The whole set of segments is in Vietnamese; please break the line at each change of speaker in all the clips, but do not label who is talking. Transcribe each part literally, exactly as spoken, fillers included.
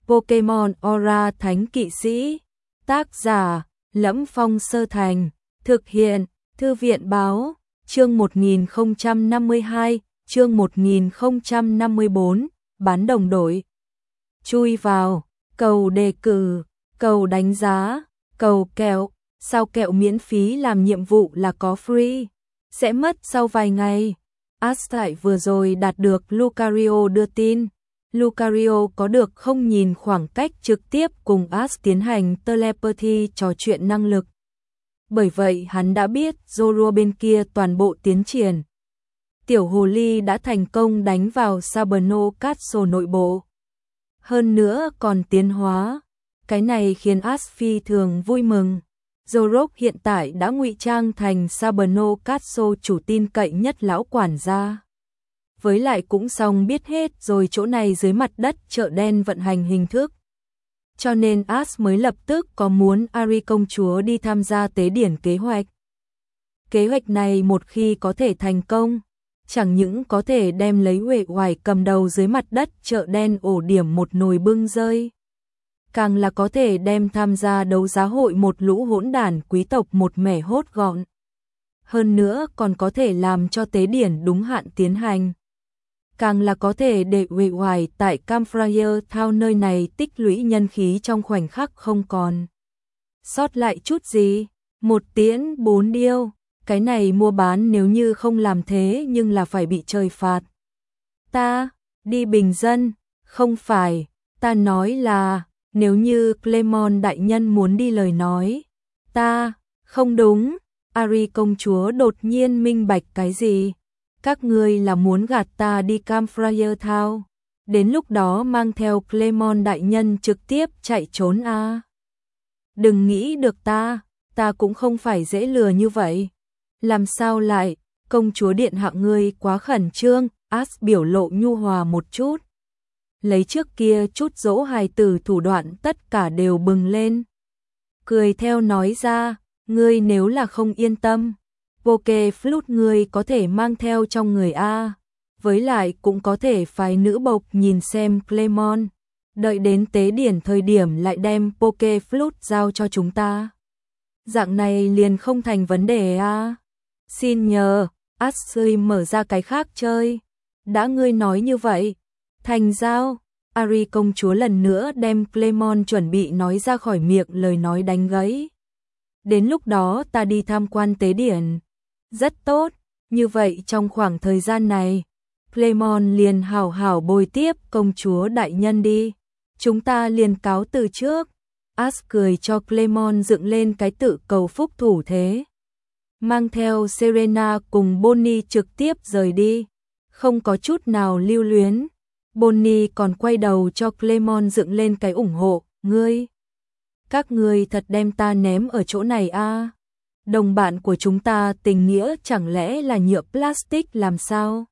Pokemon Aura Thánh Kỵ Sĩ. Tác giả: Lẫm Phong Sơ Thành. Thực hiện: Thư viện báo. Chương một nghìn không trăm năm mươi hai, chương một nghìn không trăm năm mươi bốn, bán đồng đội. Chui vào, cầu đề cử, cầu đánh giá, cầu kẹo, sao kẹo miễn phí làm nhiệm vụ là có free, sẽ mất sau vài ngày. Astai vừa rồi đạt được Lucario đưa tin. Lucario có được không nhìn khoảng cách trực tiếp cùng Ash tiến hành telepathy trò chuyện năng lực. Bởi vậy hắn đã biết Zorua bên kia toàn bộ tiến triển. Tiểu hồ ly đã thành công đánh vào Saberno Castle nội bộ. Hơn nữa còn tiến hóa. Cái này khiến Ash phi thường vui mừng. Zorok hiện tại đã ngụy trang thành Saberno Castle chủ tin cậy nhất lão quản gia. Với lại cũng xong biết hết rồi chỗ này dưới mặt đất chợ đen vận hành hình thức. Cho nên Ash mới lập tức có muốn Ari công chúa đi tham gia tế điển kế hoạch. Kế hoạch này một khi có thể thành công, chẳng những có thể đem lấy Uể Oải cầm đầu dưới mặt đất chợ đen ổ điểm một nồi bưng rơi, càng là có thể đem tham gia đấu giá hội một lũ hỗn đản quý tộc một mẻ hốt gọn. Hơn nữa còn có thể làm cho tế điển đúng hạn tiến hành. Càng là có thể để Uể Oải tại Campfire Town nơi này tích lũy nhân khí trong khoảnh khắc không còn sót lại chút gì. Một tiễn bốn điêu, cái này mua bán nếu như không làm thế nhưng là phải bị trời phạt. Ta, đi bình dân, không phải, ta nói là, nếu như Clemon đại nhân muốn đi lời nói, ta, không đúng. Ari công chúa đột nhiên minh bạch cái gì? Các ngươi là muốn gạt ta đi Campfire Town, đến lúc đó mang theo Clemon đại nhân trực tiếp chạy trốn a. À? Đừng nghĩ được ta, ta cũng không phải dễ lừa như vậy. Làm sao lại, công chúa điện hạ ngươi quá khẩn trương. Ash biểu lộ nhu hòa một chút. Lấy trước kia chút dỗ hài tử thủ đoạn tất cả đều bừng lên. Cười theo nói ra, ngươi nếu là không yên tâm, Poke Flute ngươi có thể mang theo trong người a, với lại cũng có thể phái nữ bộc nhìn xem Clemon, đợi đến tế điển thời điểm lại đem Poke Flute giao cho chúng ta. Dạng này liền không thành vấn đề a. Xin nhờ, Ashley mở ra cái khác chơi. Đã ngươi nói như vậy, thành giao. Ari công chúa lần nữa đem Clemon chuẩn bị nói ra khỏi miệng lời nói đánh gãy. Đến lúc đó ta đi tham quan tế điển. Rất tốt, như vậy trong khoảng thời gian này, Clemon liền hảo hảo bồi tiếp công chúa đại nhân đi. Chúng ta liền cáo từ trước. Ash cười cho Clemon dựng lên cái tự cầu phúc thủ thế. Mang theo Serena cùng Bonnie trực tiếp rời đi. Không có chút nào lưu luyến. Bonnie còn quay đầu cho Clemon dựng lên cái ủng hộ. Ngươi, các ngươi thật đem ta ném ở chỗ này a? À? Đồng bạn của chúng ta tình nghĩa chẳng lẽ là nhựa plastic làm sao?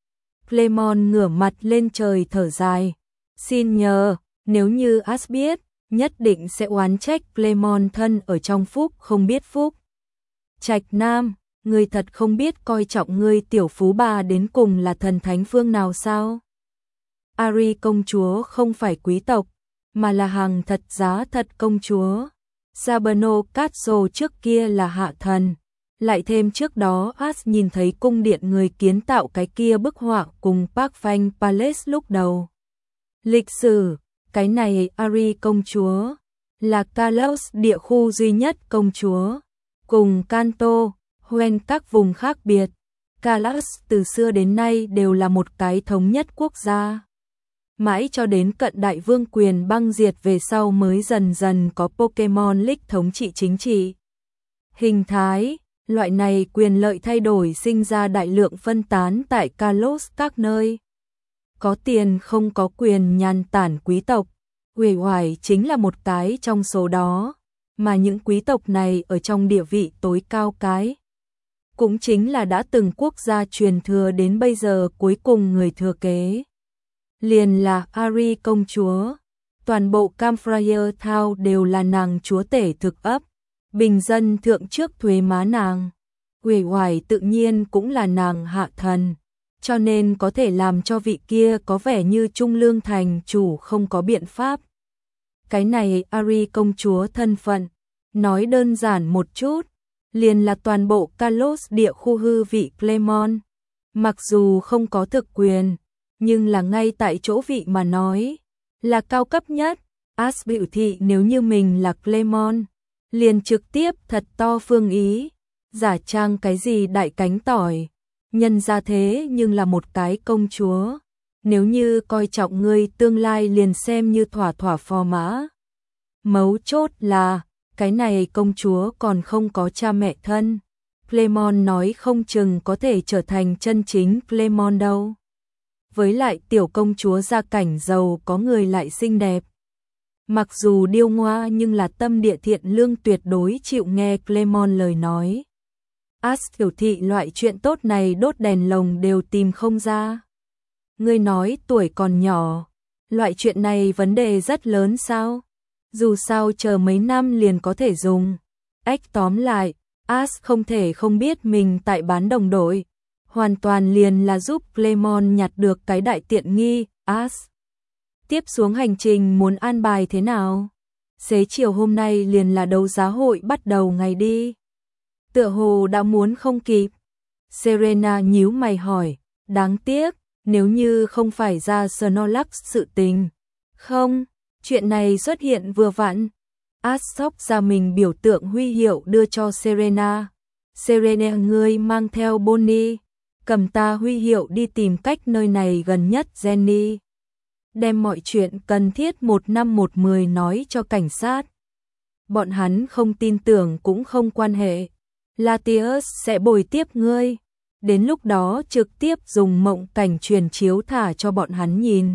Clemon ngửa mặt lên trời thở dài. Xin nhờ, nếu như Ash biết, nhất định sẽ oán trách Clemon thân ở trong phúc không biết phúc. Trạch Nam, ngươi thật không biết coi trọng ngươi tiểu phú bà đến cùng là thần thánh phương nào sao? Ari công chúa không phải quý tộc, mà là hàng thật giá thật công chúa. Saberno Castle trước kia là hạ thần, lại thêm trước đó Ash nhìn thấy cung điện người kiến tạo cái kia bức họa cùng Park Fang Palace lúc đầu. Lịch sử, cái này Ari công chúa, là Kalos địa khu duy nhất công chúa, cùng Kanto, Hoenn các vùng khác biệt. Kalos từ xưa đến nay đều là một cái thống nhất quốc gia. Mãi cho đến cận đại vương quyền băng diệt về sau mới dần dần có Pokemon League thống trị chính trị. Hình thái, loại này quyền lợi thay đổi sinh ra đại lượng phân tán tại Kalos các nơi. Có tiền không có quyền nhàn tản quý tộc, Uể Oải chính là một cái trong số đó, mà những quý tộc này ở trong địa vị tối cao cái. Cũng chính là đã từng quốc gia truyền thừa đến bây giờ cuối cùng người thừa kế. Liền là Ari công chúa, toàn bộ Campfire Town đều là nàng chúa tể thực ấp, bình dân thượng trước thuế má nàng. Uể Oải tự nhiên cũng là nàng hạ thần, cho nên có thể làm cho vị kia có vẻ như trung lương thành chủ không có biện pháp. Cái này Ari công chúa thân phận, nói đơn giản một chút, liền là toàn bộ Kalos địa khu hư vị Clemon. Mặc dù không có thực quyền, nhưng là ngay tại chỗ vị mà nói, là cao cấp nhất. As biểu thị nếu như mình là Clemon, liền trực tiếp thật to phương ý, giả trang cái gì đại cánh tỏi, nhân ra thế nhưng là một cái công chúa, nếu như coi trọng ngươi tương lai liền xem như thỏa thỏa phò mã. Mấu chốt là, cái này công chúa còn không có cha mẹ thân, Clemon nói không chừng có thể trở thành chân chính Clemon đâu. Với lại tiểu công chúa gia cảnh giàu có người lại xinh đẹp. Mặc dù điêu ngoa nhưng là tâm địa thiện lương tuyệt đối chịu nghe Clemon lời nói. As tiểu thị loại chuyện tốt này đốt đèn lồng đều tìm không ra. Ngươi nói tuổi còn nhỏ, loại chuyện này vấn đề rất lớn sao? Dù sao chờ mấy năm liền có thể dùng. Ếch tóm lại, As không thể không biết mình tại bán đồng đội. Hoàn toàn liền là giúp Clemon nhặt được cái đại tiện nghi. As tiếp xuống hành trình muốn an bài thế nào? Xế chiều hôm nay liền là đấu giá hội bắt đầu ngày đi. Tựa hồ đã muốn không kịp. Serena nhíu mày hỏi, đáng tiếc, nếu như không phải ra Snorlax sự tình. Không, chuyện này xuất hiện vừa vặn. As sóc ra mình biểu tượng huy hiệu đưa cho Serena. Serena ngươi mang theo Bonnie, cầm ta huy hiệu đi tìm cách nơi này gần nhất Jenny. Đem mọi chuyện cần thiết một năm một mười nói cho cảnh sát. Bọn hắn không tin tưởng cũng không quan hệ. Latius sẽ bồi tiếp ngươi. Đến lúc đó trực tiếp dùng mộng cảnh truyền chiếu thả cho bọn hắn nhìn.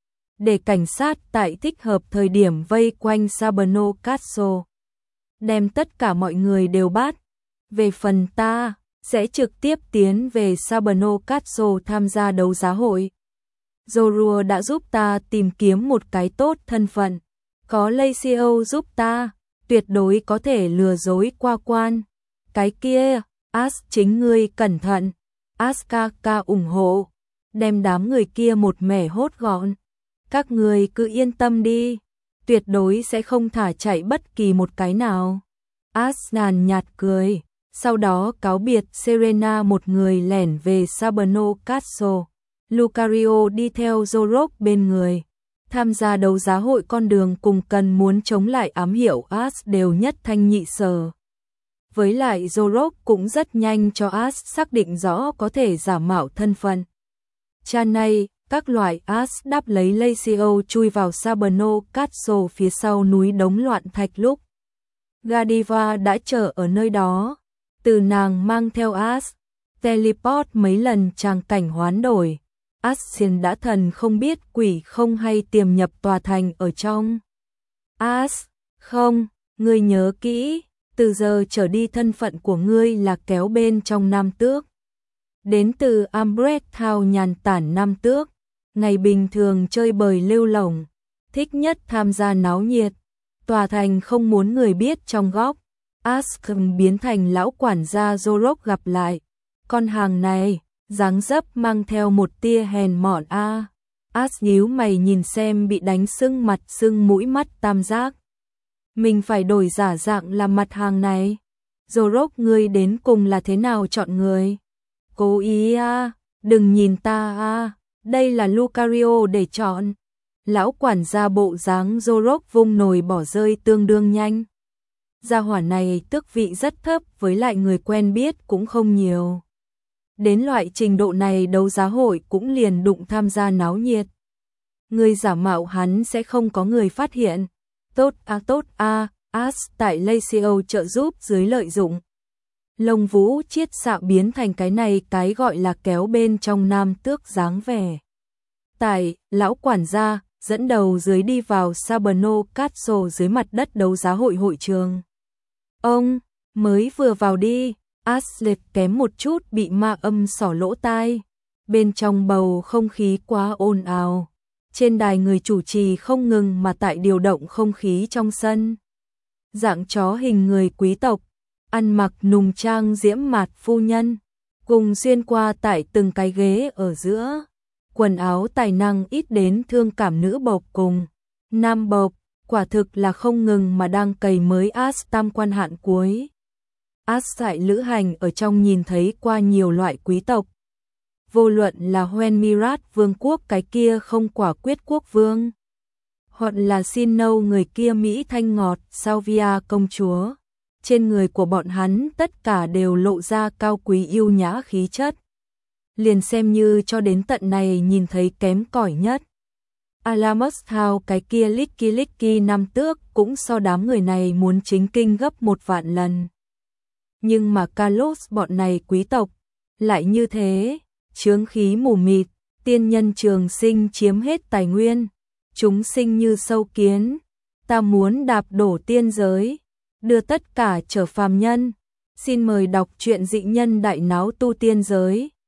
Để cảnh sát tại thích hợp thời điểm vây quanh Sabano Castle. Đem tất cả mọi người đều bắt. Về phần ta, sẽ trực tiếp tiến về Sabano Castle tham gia đấu giá hội. Zorua đã giúp ta tìm kiếm một cái tốt thân phận. Có Lacio giúp ta, tuyệt đối có thể lừa dối qua quan. Cái kia, As chính ngươi cẩn thận. Askaka ủng hộ. Đem đám người kia một mẻ hốt gọn. Các người cứ yên tâm đi. Tuyệt đối sẽ không thả chạy bất kỳ một cái nào. As nhàn nhạt cười. Sau đó cáo biệt Serena một người lẻn về Sabano Castle. Lucario đi theo Zorok bên người. Tham gia đấu giá hội con đường cùng cần muốn chống lại ám hiệu As đều nhất thanh nhị sở. Với lại Zorok cũng rất nhanh cho As xác định rõ có thể giả mạo thân phận. Cha này, các loại As đáp lấy Lacio chui vào Sabano Castle phía sau núi đống loạn thạch lúc. Godiva đã chờ ở nơi đó. Từ nàng mang theo As, teleport mấy lần tràng cảnh hoán đổi. Asien đã thần không biết quỷ không hay tiềm nhập tòa thành ở trong. As, không, ngươi nhớ kỹ, từ giờ trở đi thân phận của ngươi là kéo bên trong nam tước. Đến từ Ambret Town nhàn tản nam tước, ngày bình thường chơi bời lêu lổng, thích nhất tham gia náo nhiệt. Tòa thành không muốn người biết trong góc. Askham biến thành lão quản gia Zorok gặp lại. Con hàng này, dáng dấp mang theo một tia hèn mọn a. À. As nhíu mày nhìn xem bị đánh sưng mặt sưng mũi mắt tam giác. Mình phải đổi giả dạng làm mặt hàng này. Zorok ngươi đến cùng là thế nào chọn người? Cố ý a, à, đừng nhìn ta a, à. Đây là Lucario để chọn. Lão quản gia bộ dáng Zorok vung nồi bỏ rơi tương đương nhanh. Gia hỏa này tước vị rất thấp với lại người quen biết cũng không nhiều. Đến loại trình độ này đấu giá hội cũng liền đụng tham gia náo nhiệt. Người giả mạo hắn sẽ không có người phát hiện. Tốt a à, tốt a, à, As tại Lacio trợ giúp dưới lợi dụng. Lông vũ chiết xạo biến thành cái này cái gọi là kéo bên trong nam tước dáng vẻ. Tại, lão quản gia, dẫn đầu dưới đi vào Sabano Castle dưới mặt đất đấu giá hội hội trường. Ông, mới vừa vào đi, Aslet kém một chút bị ma âm xỏ lỗ tai. Bên trong bầu không khí quá ồn ào. Trên đài người chủ trì không ngừng mà tại điều động không khí trong sân. Dạng chó hình người quý tộc, ăn mặc nùng trang diễm mạt phu nhân, cùng xuyên qua tại từng cái ghế ở giữa. Quần áo tài năng ít đến thương cảm nữ bộc cùng nam bộc, quả thực là không ngừng mà đang cày mới As tam quan hạn cuối. As tại lữ hành ở trong nhìn thấy qua nhiều loại quý tộc. Vô luận là Hoen Mirat vương quốc cái kia không quả quyết quốc vương, hoặc là xin nâu người kia Mỹ thanh ngọt Salvia công chúa. Trên người của bọn hắn tất cả đều lộ ra cao quý yêu nhã khí chất. Liền xem như cho đến tận này nhìn thấy kém cỏi nhất. Alamusthouse cái kia Licky Licky năm tước cũng so đám người này muốn chính kinh gấp một vạn lần. Nhưng mà Carlos bọn này quý tộc lại như thế, chướng khí mù mịt, tiên nhân trường sinh chiếm hết tài nguyên, chúng sinh như sâu kiến, ta muốn đạp đổ tiên giới, đưa tất cả trở phàm nhân. Xin mời đọc truyện Dị Nhân Đại Náo Tu Tiên Giới.